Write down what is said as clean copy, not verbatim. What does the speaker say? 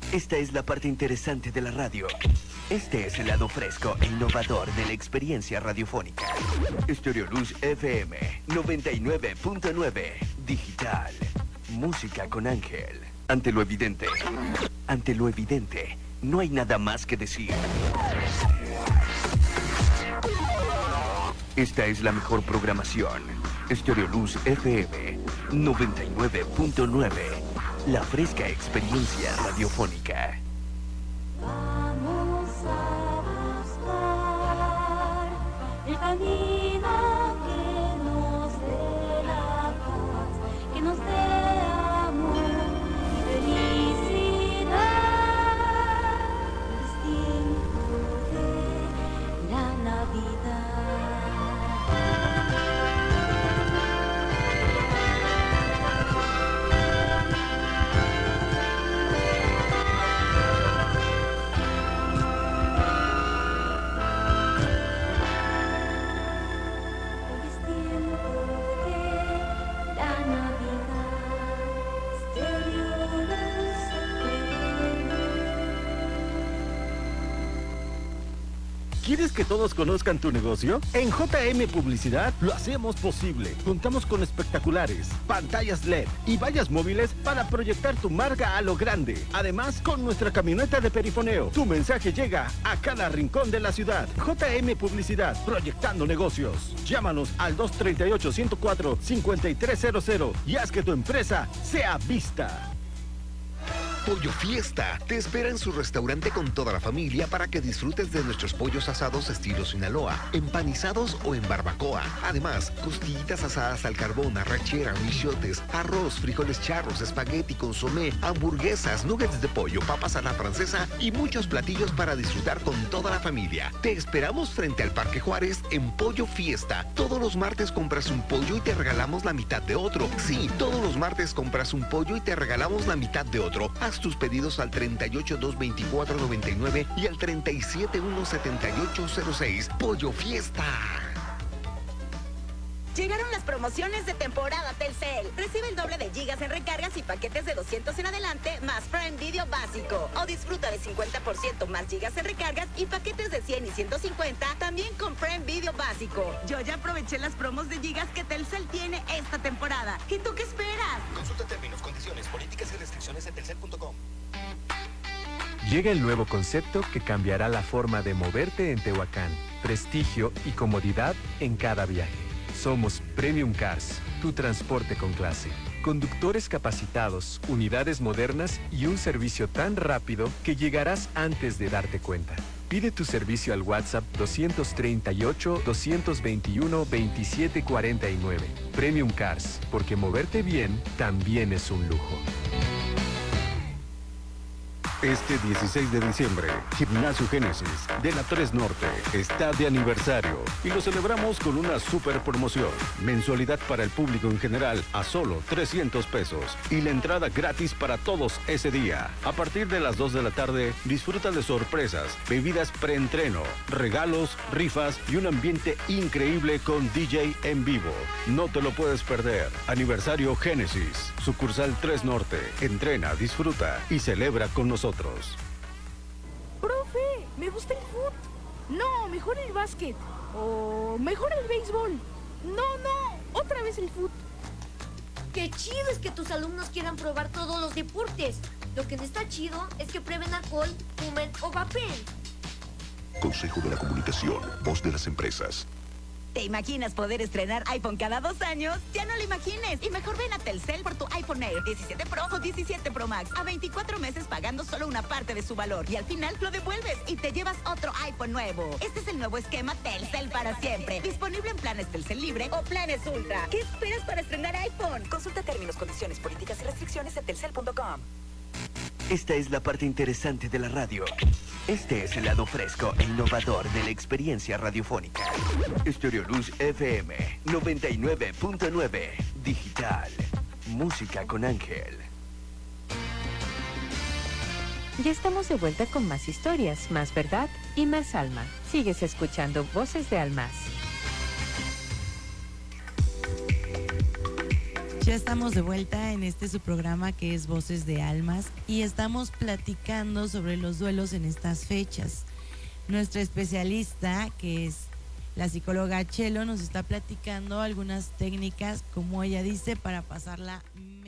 Esta es la parte interesante de la radio. Este es el lado fresco e innovador de la experiencia radiofónica. Estereoluz FM 99.9 Digital. Música con Ángel. Ante lo evidente, no hay nada más que decir. Esta es la mejor programación. Estereoluz FM 99.9. La fresca experiencia radiofónica. Vamos a buscar el camino que nos dé la paz, que nos dé amor y felicidad. Es tiempo de la Navidad. ¿Quieres que todos conozcan tu negocio? En JM Publicidad lo hacemos posible. Contamos con espectaculares, pantallas LED y vallas móviles para proyectar tu marca a lo grande. Además, con nuestra camioneta de perifoneo, tu mensaje llega a cada rincón de la ciudad. JM Publicidad, proyectando negocios. Llámanos al 238-104-5300 y haz que tu empresa sea vista. Pollo Fiesta te espera en su restaurante con toda la familia para que disfrutes de nuestros pollos asados estilo Sinaloa, empanizados o en barbacoa. Además, costillitas asadas al carbón, arrachera, michotes, arroz, frijoles charros, espagueti, consomé, hamburguesas, nuggets de pollo, papas a la francesa y muchos platillos para disfrutar con toda la familia. Te esperamos frente al Parque Juárez en Pollo Fiesta. Todos los martes compras un pollo y te regalamos la mitad de otro. Sí, todos los martes compras un pollo y te regalamos la mitad de otro. Haz tus pedidos al 38-224-99 y al 37-17806. Pollo Fiesta. Llegaron las promociones de temporada Telcel. Recibe el doble de gigas en recargas y paquetes de 200 en adelante, más Prime Video básico. O disfruta de 50% más gigas en recargas y paquetes de 100 y 150, también con Prime Video básico. Yo ya aproveché las promos de gigas que Telcel tiene esta temporada. ¿Y tú qué esperas? Consulta términos, condiciones, políticas y restricciones en telcel.com. Llega el nuevo concepto que cambiará la forma de moverte en Tehuacán. Prestigio y comodidad en cada viaje. Somos Premium Cars, tu transporte con clase. Conductores capacitados, unidades modernas y un servicio tan rápido que llegarás antes de darte cuenta. Pide tu servicio al WhatsApp 238-221-2749. Premium Cars, porque moverte bien también es un lujo. Este 16 de diciembre, Gimnasio Génesis de la 3 Norte está de aniversario y lo celebramos con una super promoción. Mensualidad para el público en general a solo 300 pesos y la entrada gratis para todos ese día. A partir de las 2 de la tarde, disfruta de sorpresas, bebidas preentreno, regalos, rifas y un ambiente increíble con DJ en vivo. No te lo puedes perder. Aniversario Génesis, sucursal 3 Norte. Entrena, disfruta y celebra con nosotros. Profe, me gusta el fútbol. No, mejor el básquet. O mejor el béisbol. No, otra vez el fútbol. Qué chido es que tus alumnos quieran probar todos los deportes. Lo que no está chido es que prueben alcohol, fumen o vapen. Consejo de la Comunicación, voz de las empresas. ¿Te imaginas poder estrenar iPhone cada 2 años? Ya no lo imagines. Y mejor ven a Telcel por tu iPhone Air 17 Pro o 17 Pro Max a 24 meses pagando solo una parte de su valor. Y al final lo devuelves y te llevas otro iPhone nuevo. Este es el nuevo esquema Telcel para siempre. Disponible en planes Telcel Libre o planes Ultra. ¿Qué esperas para estrenar iPhone? Consulta términos, condiciones, políticas y restricciones en telcel.com. Esta es la parte interesante de la radio. Este es el lado fresco e innovador de la experiencia radiofónica. Estereoluz FM 99.9 Digital. Música con Ángel. Ya estamos de vuelta con más historias, más verdad y más alma. Sigues escuchando Voces de Almaz. Ya estamos de vuelta en su programa que es Voces de Almas y estamos platicando sobre los duelos en estas fechas. Nuestra especialista, que es la psicóloga Chelo, nos está platicando algunas técnicas, como ella dice, para pasarla